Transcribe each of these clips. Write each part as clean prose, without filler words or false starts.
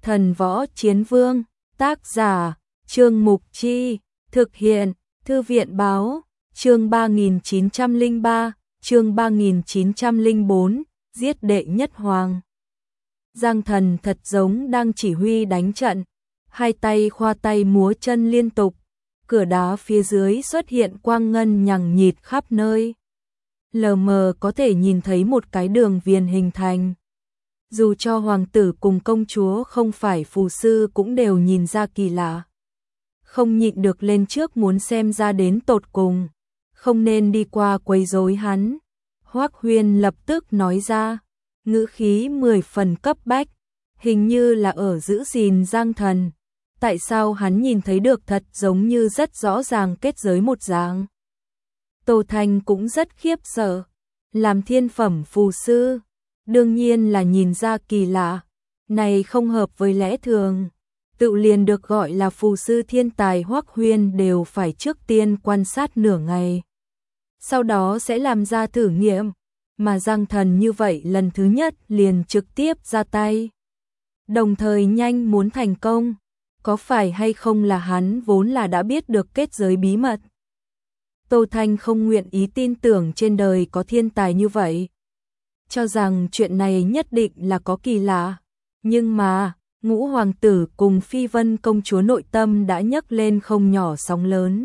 Thần Võ Chiến Vương, tác giả, Trương Mục Chi, thực hiện, Thư viện Báo, chương 3903, chương 3904, giết đệ nhất hoàng. Giang Thần thật giống đang chỉ huy đánh trận, hai tay khoa tay múa chân liên tục, cửa đá phía dưới xuất hiện quang ngân nhằng nhịt khắp nơi. Lờ mờ có thể nhìn thấy một cái đường viền hình thành. Dù cho hoàng tử cùng công chúa không phải phù sư cũng đều nhìn ra kỳ lạ. Không nhịn được lên trước muốn xem ra đến tột cùng, không nên đi qua quấy rối hắn. Hoắc Huyên lập tức nói ra, ngữ khí 10 phần cấp bách, hình như là ở giữ gìn Giang Thần. Tại sao hắn nhìn thấy được thật giống như rất rõ ràng kết giới một dạng. Tô Thanh cũng rất khiếp sợ, làm thiên phẩm phù sư, đương nhiên là nhìn ra kỳ lạ, này không hợp với lẽ thường. Tự liền được gọi là phù sư thiên tài Hoắc Huyên đều phải trước tiên quan sát nửa ngày. Sau đó sẽ làm ra thử nghiệm, mà Giang Thần như vậy lần thứ nhất liền trực tiếp ra tay. Đồng thời nhanh muốn thành công, có phải hay không là hắn vốn là đã biết được kết giới bí mật. Tô Thanh không nguyện ý tin tưởng trên đời có thiên tài như vậy. Cho rằng chuyện này nhất định là có kỳ lạ, nhưng mà Ngũ hoàng tử cùng Phi Vân công chúa nội tâm đã nhấc lên không nhỏ sóng lớn.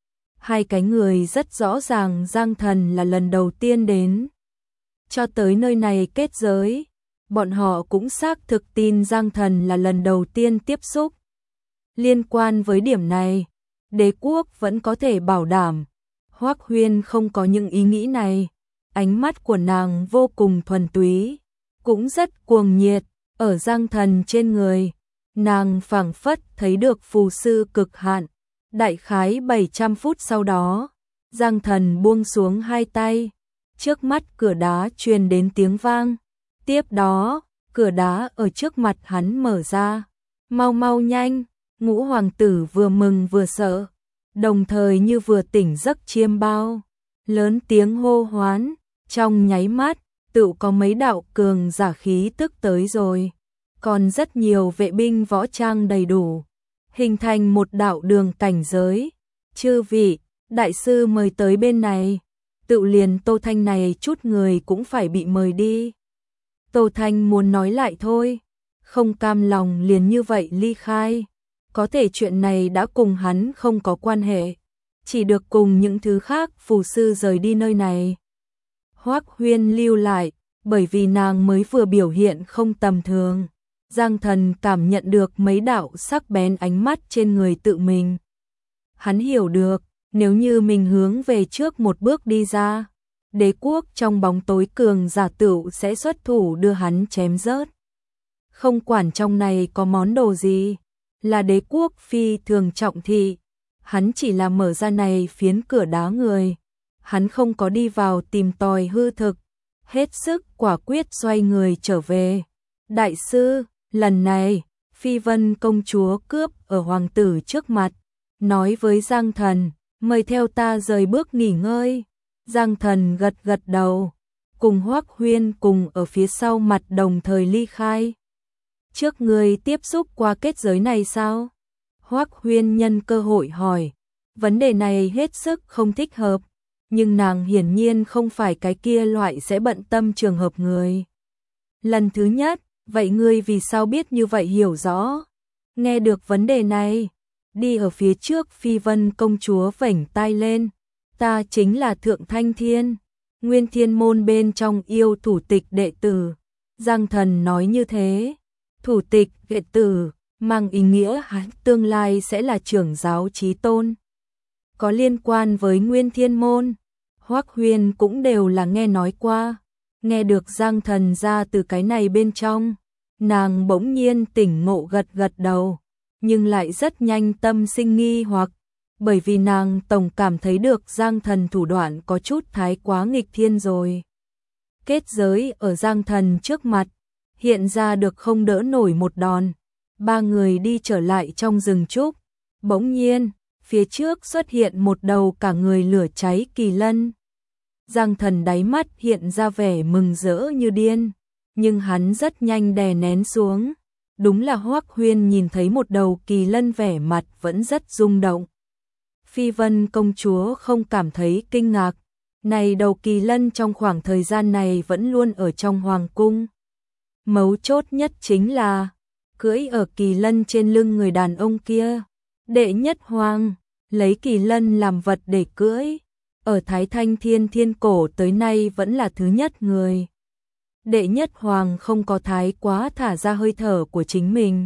Hai cái người rất rõ ràng Giang Thần là lần đầu tiên đến. Cho tới nơi này kết giới, bọn họ cũng xác thực tin Giang Thần là lần đầu tiên tiếp xúc. Liên quan với điểm này, đế quốc vẫn có thể bảo đảm. Hoắc Huyên không có những ý nghĩ này, ánh mắt của nàng vô cùng thuần túy, cũng rất cuồng nhiệt. Ở Giang Thần trên người, nàng phảng phất thấy được phù sư cực hạn. Đại khái 700 phút sau đó, Giang Thần buông xuống hai tay, trước mắt cửa đá truyền đến tiếng vang. Tiếp đó, cửa đá ở trước mặt hắn mở ra. Mau mau nhanh, Ngũ hoàng tử vừa mừng vừa sợ, đồng thời như vừa tỉnh giấc chiêm bao, lớn tiếng hô hoán, trong nháy mắt tự có mấy đạo cường giả khí tức tới rồi, còn rất nhiều vệ binh võ trang đầy đủ, hình thành một đạo đường cảnh giới. Chư vị, đại sư mời tới bên này. Tự liền Tô Thanh này chút người cũng phải bị mời đi. Tô Thanh muốn nói lại thôi, không cam lòng liền như vậy ly khai. Có thể chuyện này đã cùng hắn không có quan hệ, chỉ được cùng những thứ khác phù sư rời đi nơi này. Hoắc Huyên lưu lại, bởi vì nàng mới vừa biểu hiện không tầm thường. Giang Thần cảm nhận được mấy đạo sắc bén ánh mắt trên người tự mình. Hắn hiểu được, nếu như mình hướng về trước một bước đi ra, đế quốc trong bóng tối cường giả tựu sẽ xuất thủ đưa hắn chém rớt. Không quản trong này có món đồ gì, là đế quốc phi thường trọng thị, hắn chỉ là mở ra này phiến cửa đá người. Hắn không có đi vào tìm tòi hư thực, hết sức quả quyết xoay người trở về. Đại sư, lần này, Phi Vân công chúa cướp ở hoàng tử trước mặt, nói với Giang Thần, mời theo ta rời bước nghỉ ngơi. Giang Thần gật gật đầu, cùng Hoắc Huyên cùng ở phía sau mặt đồng thời ly khai. Trước người tiếp xúc qua kết giới này sao? Hoắc Huyên nhân cơ hội hỏi, vấn đề này hết sức không thích hợp, nhưng nàng hiển nhiên không phải cái kia loại sẽ bận tâm trường hợp người. Lần thứ nhất, vậy ngươi vì sao biết như vậy hiểu rõ? Nghe được vấn đề này, đi ở phía trước Phi Vân công chúa vểnh tai lên, ta chính là Thượng Thanh Thiên, Nguyên Thiên môn bên trong yêu thủ tịch đệ tử. Giang Thần nói như thế, thủ tịch đệ tử mang ý nghĩa hắn tương lai sẽ là trưởng giáo chí tôn. Có liên quan với Nguyên Thiên môn, Hoắc Huyên cũng đều là nghe nói qua. Nghe được Giang Thần ra từ cái này bên trong, nàng bỗng nhiên tỉnh ngộ gật gật đầu, nhưng lại rất nhanh tâm sinh nghi hoặc, bởi vì nàng tổng cảm thấy được Giang Thần thủ đoạn có chút thái quá nghịch thiên rồi. Kết giới ở Giang Thần trước mặt, hiện ra được không đỡ nổi một đòn. Ba người đi trở lại trong rừng trúc, bỗng nhiên, phía trước xuất hiện một đầu cả người lửa cháy kỳ lân. Giang Thần đáy mắt hiện ra vẻ mừng rỡ như điên, nhưng hắn rất nhanh đè nén xuống. đúng là Hoắc Huyên nhìn thấy một đầu kỳ lân vẻ mặt vẫn rất rung động. Phi Vân công chúa không cảm thấy kinh ngạc, này đầu kỳ lân trong khoảng thời gian này vẫn luôn ở trong hoàng cung. Mấu chốt nhất chính là cưỡi ở kỳ lân trên lưng người đàn ông kia. Đệ nhất hoàng lấy kỳ lân làm vật để cưỡi, ở Thái Thanh Thiên cổ tới nay vẫn là thứ nhất người. Đệ nhất hoàng không có thái quá thả ra hơi thở của chính mình,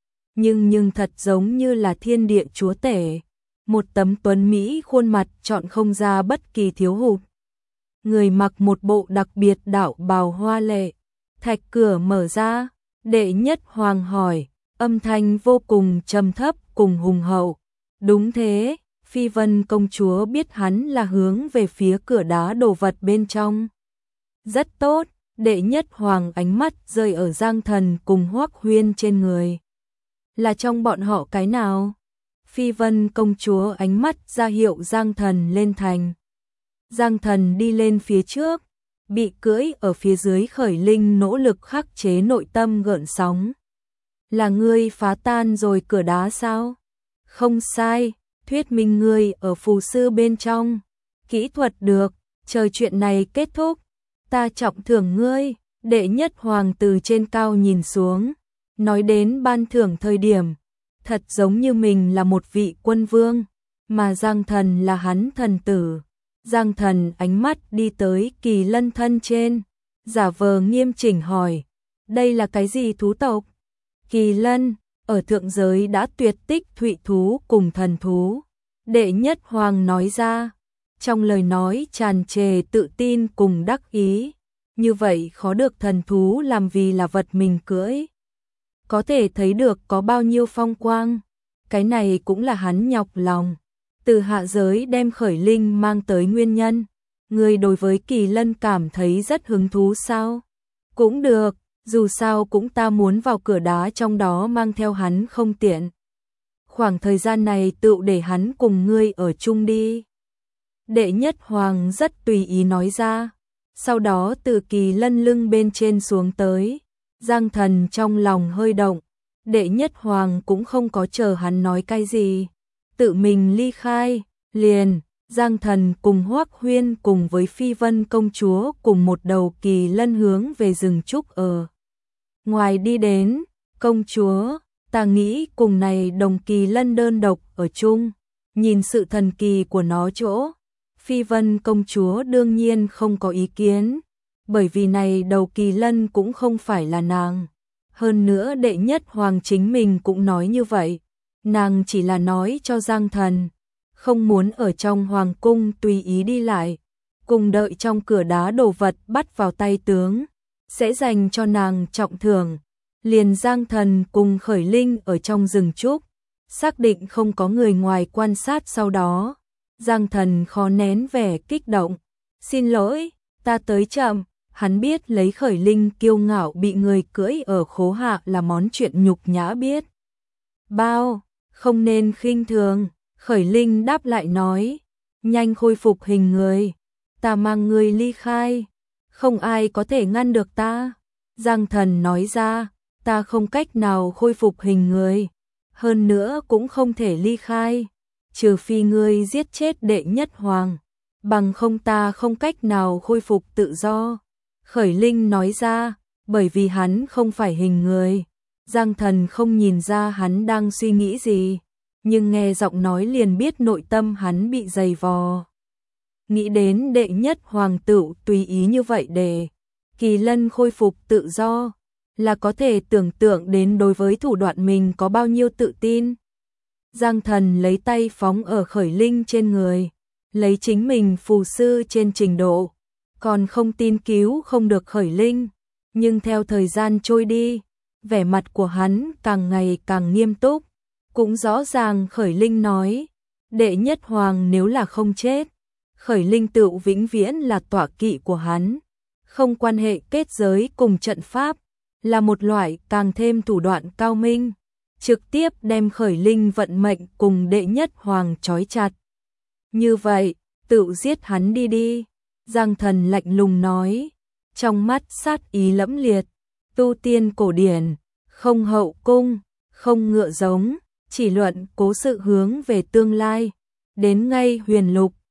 nhưng thật giống như là thiên địa chúa tể, một tấm tuấn mỹ khuôn mặt chọn không ra bất kỳ thiếu hụt. Người mặc một bộ đặc biệt đạo bào hoa lệ, thạch cửa mở ra, đệ nhất hoàng hỏi, âm thanh vô cùng trầm thấp cùng hùng hậu. Đúng thế, Phi Vân công chúa biết hắn là hướng về phía cửa đá đồ vật bên trong. Rất tốt, đệ nhất hoàng ánh mắt rơi ở Giang Thần cùng Hoắc Huyên trên người. Là trong bọn họ cái nào? Phi Vân công chúa ánh mắt ra hiệu Giang Thần lên thành. Giang Thần đi lên phía trước, bị cưỡi ở phía dưới khởi linh nỗ lực khắc chế nội tâm gợn sóng. Là ngươi phá tan rồi cửa đá sao? Không sai, thuyết minh ngươi ở phù sư bên trong. Kỹ thuật được, chờ chuyện này kết thúc, ta trọng thưởng ngươi. Đệ nhất hoàng từ trên cao nhìn xuống, nói đến ban thưởng thời điểm, thật giống như mình là một vị quân vương, mà Giang Thần là hắn thần tử. Giang Thần ánh mắt đi tới kỳ lân thân trên, giả vờ nghiêm chỉnh hỏi, đây là cái gì thú tộc? Kỳ lân, ở thượng giới đã tuyệt tích thụy thú cùng thần thú. Đệ nhất hoàng nói ra, trong lời nói tràn trề tự tin cùng đắc ý, như vậy khó được thần thú làm vì là vật mình cưỡi. Có thể thấy được có bao nhiêu phong quang, cái này cũng là hắn nhọc lòng. Từ hạ giới đem khởi linh mang tới nguyên nhân, người đối với kỳ lân cảm thấy rất hứng thú sao? Cũng được, dù sao cũng ta muốn vào cửa đá trong đó mang theo hắn không tiện. Khoảng thời gian này tự để hắn cùng ngươi ở chung đi. Đệ nhất hoàng rất tùy ý nói ra, sau đó từ kỳ lân lưng bên trên xuống tới. Giang Thần trong lòng hơi động, đệ nhất hoàng cũng không có chờ hắn nói cái gì, tự mình ly khai, liền, Giang Thần cùng Hoắc Huyên cùng với Phi Vân công chúa cùng một đầu kỳ lân hướng về rừng trúc ở ngoài đi đến. Công chúa, ta nghĩ cùng này đồng kỳ lân đơn độc ở chung, nhìn sự thần kỳ của nó chỗ. Phi Vân công chúa đương nhiên không có ý kiến, bởi vì này đầu kỳ lân cũng không phải là nàng. Hơn nữa đệ nhất hoàng chính mình cũng nói như vậy, nàng chỉ là nói cho Giang Thần, không muốn ở trong hoàng cung tùy ý đi lại, cùng đợi trong cửa đá đồ vật bắt vào tay tướng, sẽ dành cho nàng trọng thưởng. Liền Giang Thần cùng khởi linh ở trong rừng trúc, xác định không có người ngoài quan sát sau đó. Giang Thần khó nén vẻ kích động, xin lỗi, ta tới chậm. Hắn biết lấy khởi linh kiêu ngạo bị người cưỡi ở khố hạ là món chuyện nhục nhã biết bao, không nên khinh thường. Khởi linh đáp lại nói, nhanh khôi phục hình người, ta mang người ly khai, không ai có thể ngăn được ta. Giang Thần nói ra, ta không cách nào khôi phục hình người, hơn nữa cũng không thể ly khai, trừ phi ngươi giết chết đệ nhất hoàng, bằng không ta không cách nào khôi phục tự do. Khởi linh nói ra, bởi vì hắn không phải hình người. Giang Thần không nhìn ra hắn đang suy nghĩ gì, nhưng nghe giọng nói liền biết nội tâm hắn bị dày vò. Nghĩ đến đệ nhất hoàng tử tùy ý như vậy để kỳ lân khôi phục tự do, là có thể tưởng tượng đến đối với thủ đoạn mình có bao nhiêu tự tin. Giang Thần lấy tay phóng ở khởi linh trên người, lấy chính mình phù sư trên trình độ, còn không tin cứu không được khởi linh, nhưng theo thời gian trôi đi, vẻ mặt của hắn càng ngày càng nghiêm túc, cũng rõ ràng khởi linh nói, đệ nhất hoàng nếu là không chết, khởi linh tự vĩnh viễn là tọa kỵ của hắn, không quan hệ kết giới cùng trận pháp, là một loại càng thêm thủ đoạn cao minh, trực tiếp đem khởi linh vận mệnh cùng đệ nhất hoàng trói chặt. Như vậy, tự giết hắn đi đi. Giang Thần lạnh lùng nói, trong mắt sát ý lẫm liệt. Tu tiên cổ điển, không hậu cung, không ngựa giống, chỉ luận cố sự hướng về tương lai. Đến ngay huyền lục,